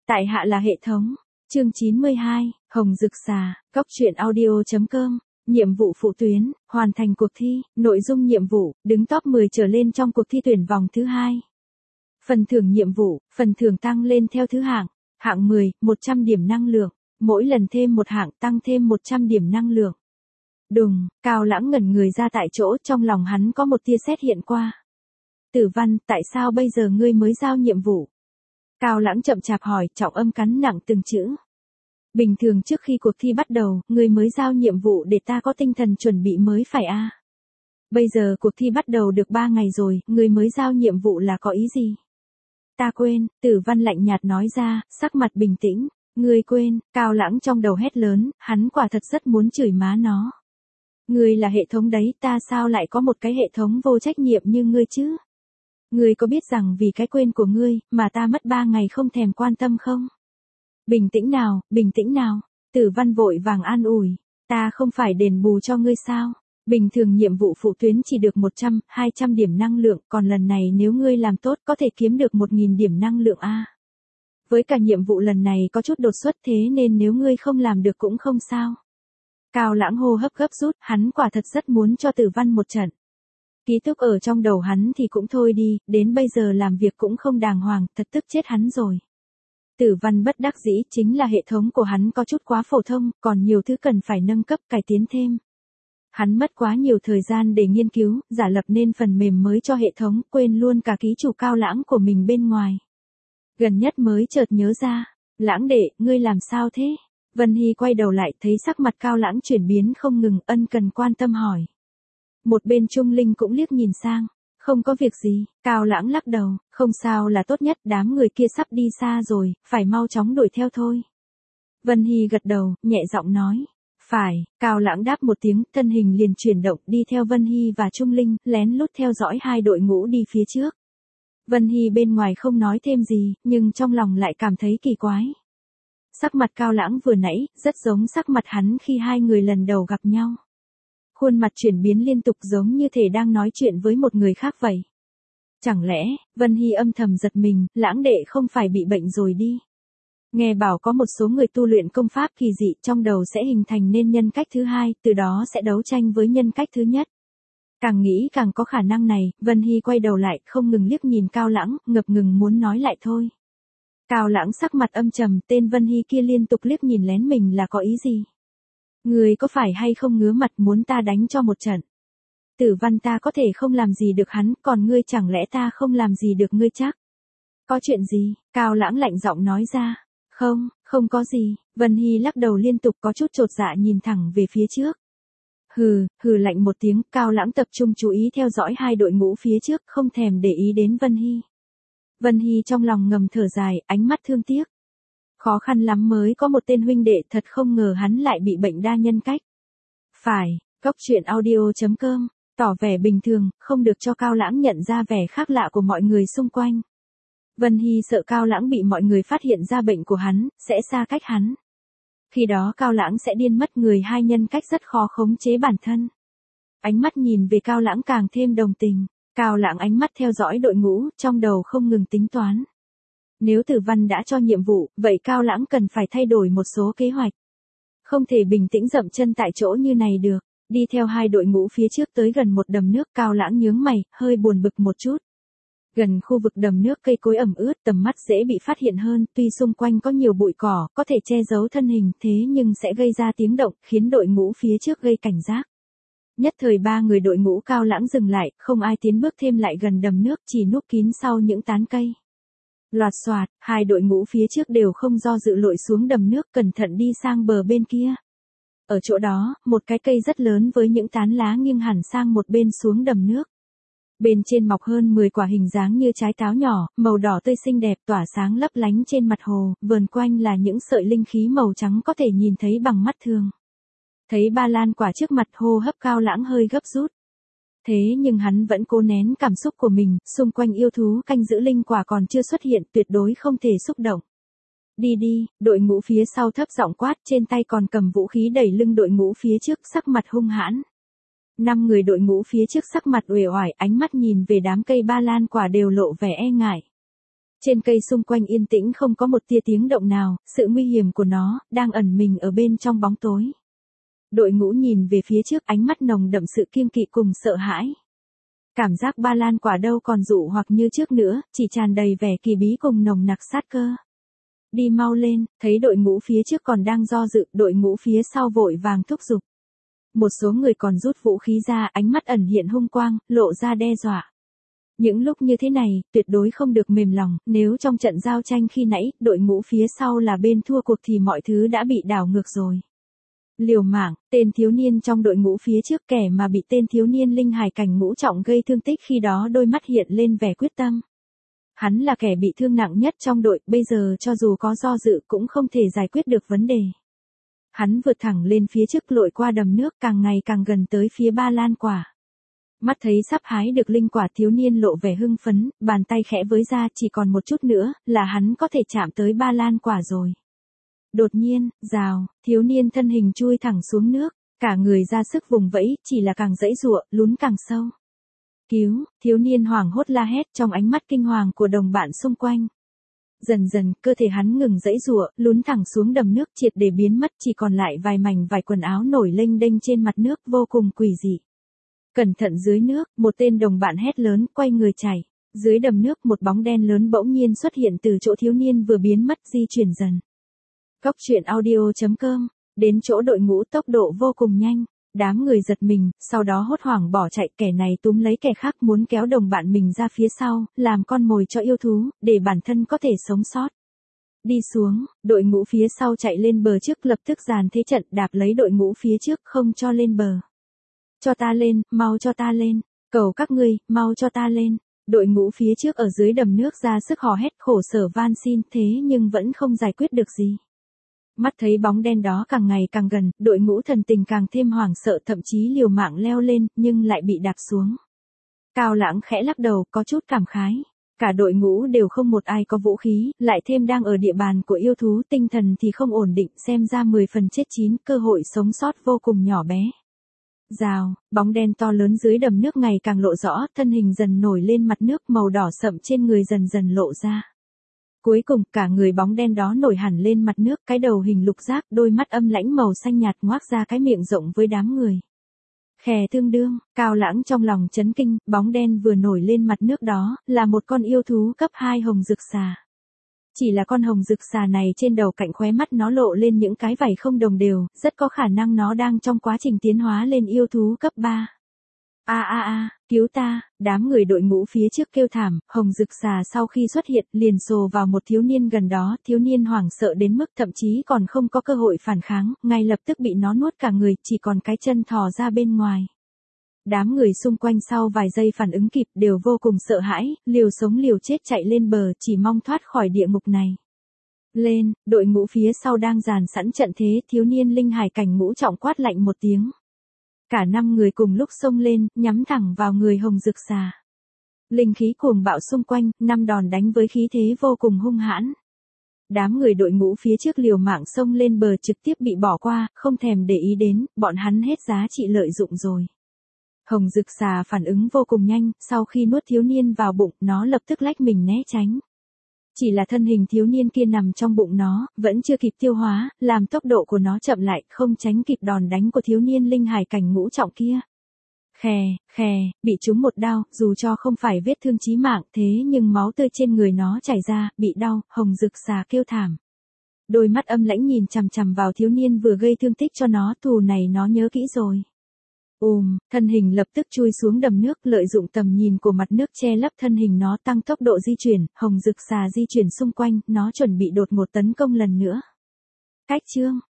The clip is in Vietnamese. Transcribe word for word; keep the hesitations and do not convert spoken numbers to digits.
Tại hạ là hệ thống. Chương chín mươi hai, Hồng Dực Xà, Cóc truyện audio.com. Nhiệm vụ phụ tuyến, hoàn thành cuộc thi, nội dung nhiệm vụ, đứng top mười trở lên trong cuộc thi tuyển vòng thứ hai. Phần thưởng nhiệm vụ, phần thưởng tăng lên theo thứ hạng. Hạng mười, một trăm điểm năng lượng. Mỗi lần thêm một hạng tăng thêm một trăm điểm năng lượng. Đùng, Cao Lãng ngẩn người ra tại chỗ, trong lòng hắn có một tia sét hiện qua. Tử Văn, tại sao bây giờ ngươi mới giao nhiệm vụ? Cao Lãng chậm chạp hỏi, trọng âm cắn nặng từng chữ. Bình thường trước khi cuộc thi bắt đầu, ngươi mới giao nhiệm vụ để ta có tinh thần chuẩn bị mới phải a. À? Bây giờ cuộc thi bắt đầu được ba ngày rồi, ngươi mới giao nhiệm vụ là có ý gì? Ta quên, Tử Văn lạnh nhạt nói ra, sắc mặt bình tĩnh. Ngươi quên, Cao Lãng trong đầu hét lớn, hắn quả thật rất muốn chửi má nó. Ngươi là hệ thống đấy, ta sao lại có một cái hệ thống vô trách nhiệm như ngươi chứ? Ngươi có biết rằng vì cái quên của ngươi, mà ta mất ba ngày không thèm quan tâm không? Bình tĩnh nào, bình tĩnh nào. Tử Văn vội vàng an ủi. Ta không phải đền bù cho ngươi sao? Bình thường nhiệm vụ phụ tuyến chỉ được một trăm, hai trăm điểm năng lượng, còn lần này nếu ngươi làm tốt có thể kiếm được một nghìn điểm năng lượng a. Với cả nhiệm vụ lần này có chút đột xuất thế nên nếu ngươi không làm được cũng không sao. Cao Lãng hô hấp gấp rút, hắn quả thật rất muốn cho Tử Văn một trận. Ký túc ở trong đầu hắn thì cũng thôi đi, đến bây giờ làm việc cũng không đàng hoàng, thật tức chết hắn rồi. Tử Văn bất đắc dĩ, chính là hệ thống của hắn có chút quá phổ thông, còn nhiều thứ cần phải nâng cấp cải tiến thêm. Hắn mất quá nhiều thời gian để nghiên cứu, giả lập nên phần mềm mới cho hệ thống, quên luôn cả ký chủ Cao Lãng của mình bên ngoài. Gần nhất mới chợt nhớ ra, Lãng đệ, ngươi làm sao thế? Vân Hy quay đầu lại thấy sắc mặt Cao Lãng chuyển biến không ngừng, ân cần quan tâm hỏi. Một bên Trung Linh cũng liếc nhìn sang, không có việc gì, Cao Lãng lắc đầu, không sao là tốt nhất, đám người kia sắp đi xa rồi, phải mau chóng đuổi theo thôi. Vân Hy gật đầu, nhẹ giọng nói, phải, Cao Lãng đáp một tiếng, thân hình liền chuyển động đi theo Vân Hy và Trung Linh, lén lút theo dõi hai đội ngũ đi phía trước. Vân Hy bên ngoài không nói thêm gì, nhưng trong lòng lại cảm thấy kỳ quái. Sắc mặt Cao Lãng vừa nãy, rất giống sắc mặt hắn khi hai người lần đầu gặp nhau. Khuôn mặt chuyển biến liên tục giống như thể đang nói chuyện với một người khác vậy. Chẳng lẽ, Vân Hy âm thầm giật mình, Lãng đệ không phải bị bệnh rồi đi. Nghe bảo có một số người tu luyện công pháp kỳ dị trong đầu sẽ hình thành nên nhân cách thứ hai, từ đó sẽ đấu tranh với nhân cách thứ nhất. Càng nghĩ càng có khả năng này, Vân Hy quay đầu lại, không ngừng liếc nhìn Cao Lãng, ngập ngừng muốn nói lại thôi. Cao Lãng sắc mặt âm trầm, tên Vân Hy kia liên tục liếc nhìn lén mình là có ý gì? Người có phải hay không ngứa mặt muốn ta đánh cho một trận? Tử Văn, ta có thể không làm gì được hắn, còn ngươi chẳng lẽ ta không làm gì được ngươi chắc? Có chuyện gì? Cao Lãng lạnh giọng nói ra. Không, không có gì. Vân Hy lắc đầu liên tục, có chút chột dạ nhìn thẳng về phía trước. Hừ, hừ lạnh một tiếng, Cao Lãng tập trung chú ý theo dõi hai đội ngũ phía trước, không thèm để ý đến Vân Hy. Vân Hy trong lòng ngầm thở dài, ánh mắt thương tiếc. Khó khăn lắm mới có một tên huynh đệ, thật không ngờ hắn lại bị bệnh đa nhân cách. Phải, Cóc truyện audio.com, tỏ vẻ bình thường, không được cho Cao Lãng nhận ra vẻ khác lạ của mọi người xung quanh. Vân Hy sợ Cao Lãng bị mọi người phát hiện ra bệnh của hắn, sẽ xa cách hắn. Khi đó Cao Lãng sẽ điên mất, người hai nhân cách rất khó khống chế bản thân. Ánh mắt nhìn về Cao Lãng càng thêm đồng tình. Cao Lãng ánh mắt theo dõi đội ngũ, trong đầu không ngừng tính toán. Nếu Tử Văn đã cho nhiệm vụ, vậy Cao Lãng cần phải thay đổi một số kế hoạch. Không thể bình tĩnh dậm chân tại chỗ như này được. Đi theo hai đội ngũ phía trước tới gần một đầm nước, Cao Lãng nhướng mày, hơi buồn bực một chút. Gần khu vực đầm nước cây cối ẩm ướt, tầm mắt dễ bị phát hiện hơn, tuy xung quanh có nhiều bụi cỏ, có thể che giấu thân hình, thế nhưng sẽ gây ra tiếng động, khiến đội ngũ phía trước gây cảnh giác. Nhất thời ba người đội ngũ Cao Lãng dừng lại, không ai tiến bước thêm lại gần đầm nước, chỉ núp kín sau những tán cây. Loạt xoạt, hai đội ngũ phía trước đều không do dự lội xuống đầm nước, cẩn thận đi sang bờ bên kia. Ở chỗ đó, một cái cây rất lớn với những tán lá nghiêng hẳn sang một bên xuống đầm nước. Bên trên mọc hơn mười quả hình dáng như trái táo nhỏ, màu đỏ tươi xinh đẹp tỏa sáng lấp lánh trên mặt hồ, vờn quanh là những sợi linh khí màu trắng có thể nhìn thấy bằng mắt thường. Thấy ba lan quả trước mặt, hô hấp Cao Lãng hơi gấp rút. Thế nhưng hắn vẫn cố nén cảm xúc của mình, xung quanh yêu thú canh giữ linh quả còn chưa xuất hiện, tuyệt đối không thể xúc động. Đi đi, đội ngũ phía sau thấp giọng quát, trên tay còn cầm vũ khí đẩy lưng đội ngũ phía trước, sắc mặt hung hãn. Năm người đội ngũ phía trước sắc mặt uể oải, ánh mắt nhìn về đám cây ba lan quả đều lộ vẻ e ngại. Trên cây xung quanh yên tĩnh không có một tia tiếng động nào, sự nguy hiểm của nó, đang ẩn mình ở bên trong bóng tối. Đội ngũ nhìn về phía trước, ánh mắt nồng đậm sự kiêng kỵ cùng sợ hãi. Cảm giác ba lan quả đâu còn dụ hoặc như trước nữa, chỉ tràn đầy vẻ kỳ bí cùng nồng nặc sát cơ. Đi mau lên, thấy đội ngũ phía trước còn đang do dự, đội ngũ phía sau vội vàng thúc giục. Một số người còn rút vũ khí ra, ánh mắt ẩn hiện hung quang, lộ ra đe dọa. Những lúc như thế này, tuyệt đối không được mềm lòng, nếu trong trận giao tranh khi nãy, đội ngũ phía sau là bên thua cuộc thì mọi thứ đã bị đảo ngược rồi. Liều mạng, tên thiếu niên trong đội ngũ phía trước, kẻ mà bị tên thiếu niên linh hải cảnh ngũ trọng gây thương tích khi đó đôi mắt hiện lên vẻ quyết tâm. Hắn là kẻ bị thương nặng nhất trong đội, bây giờ cho dù có do dự cũng không thể giải quyết được vấn đề. Hắn vượt thẳng lên phía trước, lội qua đầm nước, càng ngày càng gần tới phía ba lan quả. Mắt thấy sắp hái được linh quả, thiếu niên lộ vẻ hưng phấn, bàn tay khẽ với ra, chỉ còn một chút nữa, là hắn có thể chạm tới ba lan quả rồi. Đột nhiên, rào, thiếu niên thân hình chui thẳng xuống nước, cả người ra sức vùng vẫy, chỉ là càng giãy giụa, lún càng sâu. Cứu, thiếu niên hoảng hốt la hét trong ánh mắt kinh hoàng của đồng bạn xung quanh. Dần dần, cơ thể hắn ngừng giãy giụa, lún thẳng xuống đầm nước, triệt để biến mất, chỉ còn lại vài mảnh vải quần áo nổi lênh đênh trên mặt nước, vô cùng quỷ dị. Cẩn thận dưới nước, một tên đồng bạn hét lớn, quay người chạy. Dưới đầm nước, một bóng đen lớn bỗng nhiên xuất hiện từ chỗ thiếu niên vừa biến mất, di chuyển dần. Cốc truyện audio chấm com, đến chỗ đội ngũ tốc độ vô cùng nhanh, đám người giật mình, sau đó hốt hoảng bỏ chạy, kẻ này túm lấy kẻ khác muốn kéo đồng bạn mình ra phía sau, làm con mồi cho yêu thú, để bản thân có thể sống sót. Đi xuống, đội ngũ phía sau chạy lên bờ trước, lập tức dàn thế trận đạp lấy đội ngũ phía trước không cho lên bờ. Cho ta lên, mau cho ta lên, cầu các ngươi, mau cho ta lên. Đội ngũ phía trước ở dưới đầm nước ra sức hò hét khổ sở van xin, thế nhưng vẫn không giải quyết được gì. Mắt thấy bóng đen đó càng ngày càng gần, đội ngũ thần tình càng thêm hoảng sợ, thậm chí liều mạng leo lên, nhưng lại bị đạp xuống. Cao Lãng khẽ lắc đầu, có chút cảm khái. Cả đội ngũ đều không một ai có vũ khí, lại thêm đang ở địa bàn của yêu thú, tinh thần thì không ổn định, xem ra mười phần chết chín, cơ hội sống sót vô cùng nhỏ bé. Rào, bóng đen to lớn dưới đầm nước ngày càng lộ rõ, thân hình dần nổi lên mặt nước, màu đỏ sậm trên người dần dần lộ ra. Cuối cùng, cả người bóng đen đó nổi hẳn lên mặt nước, cái đầu hình lục giác, đôi mắt âm lãnh màu xanh nhạt ngoác ra cái miệng rộng với đám người. Khè tương đương, Cao Lãng trong lòng chấn kinh, bóng đen vừa nổi lên mặt nước đó, là một con yêu thú cấp hai hồng dực xà. Chỉ là con hồng dực xà này trên đầu cạnh khóe mắt nó lộ lên những cái vảy không đồng đều, rất có khả năng nó đang trong quá trình tiến hóa lên yêu thú cấp ba. A a a, cứu ta, đám người đội ngũ phía trước kêu thảm, hồng dực xà sau khi xuất hiện liền sồ vào một thiếu niên gần đó, thiếu niên hoảng sợ đến mức thậm chí còn không có cơ hội phản kháng, ngay lập tức bị nó nuốt cả người, chỉ còn cái chân thò ra bên ngoài. Đám người xung quanh sau vài giây phản ứng kịp đều vô cùng sợ hãi, liều sống liều chết chạy lên bờ, chỉ mong thoát khỏi địa ngục này. Lên, đội ngũ phía sau đang dàn sẵn trận thế, thiếu niên linh hải cảnh ngũ trọng quát lạnh một tiếng. Cả năm người cùng lúc xông lên, nhắm thẳng vào người hồng dực xà. Linh khí cuồng bạo xung quanh, năm đòn đánh với khí thế vô cùng hung hãn. Đám người đội ngũ phía trước liều mạng xông lên bờ trực tiếp bị bỏ qua, không thèm để ý đến, bọn hắn hết giá trị lợi dụng rồi. Hồng dực xà phản ứng vô cùng nhanh, sau khi nuốt thiếu niên vào bụng, nó lập tức lách mình né tránh. Chỉ là thân hình thiếu niên kia nằm trong bụng nó, vẫn chưa kịp tiêu hóa, làm tốc độ của nó chậm lại, không tránh kịp đòn đánh của thiếu niên linh hải cảnh ngũ trọng kia. Khè, khè, bị trúng một đao, dù cho không phải vết thương chí mạng, thế nhưng máu tươi trên người nó chảy ra, bị đau, hồng dực xà kêu thảm. Đôi mắt âm lãnh nhìn chằm chằm vào thiếu niên vừa gây thương tích cho nó, thù này nó nhớ kỹ rồi. Ùm, thân hình lập tức chui xuống đầm nước, lợi dụng tầm nhìn của mặt nước che lấp thân hình nó, tăng tốc độ di chuyển, hồng dực xà di chuyển xung quanh, nó chuẩn bị đột ngột tấn công lần nữa. Cách chương,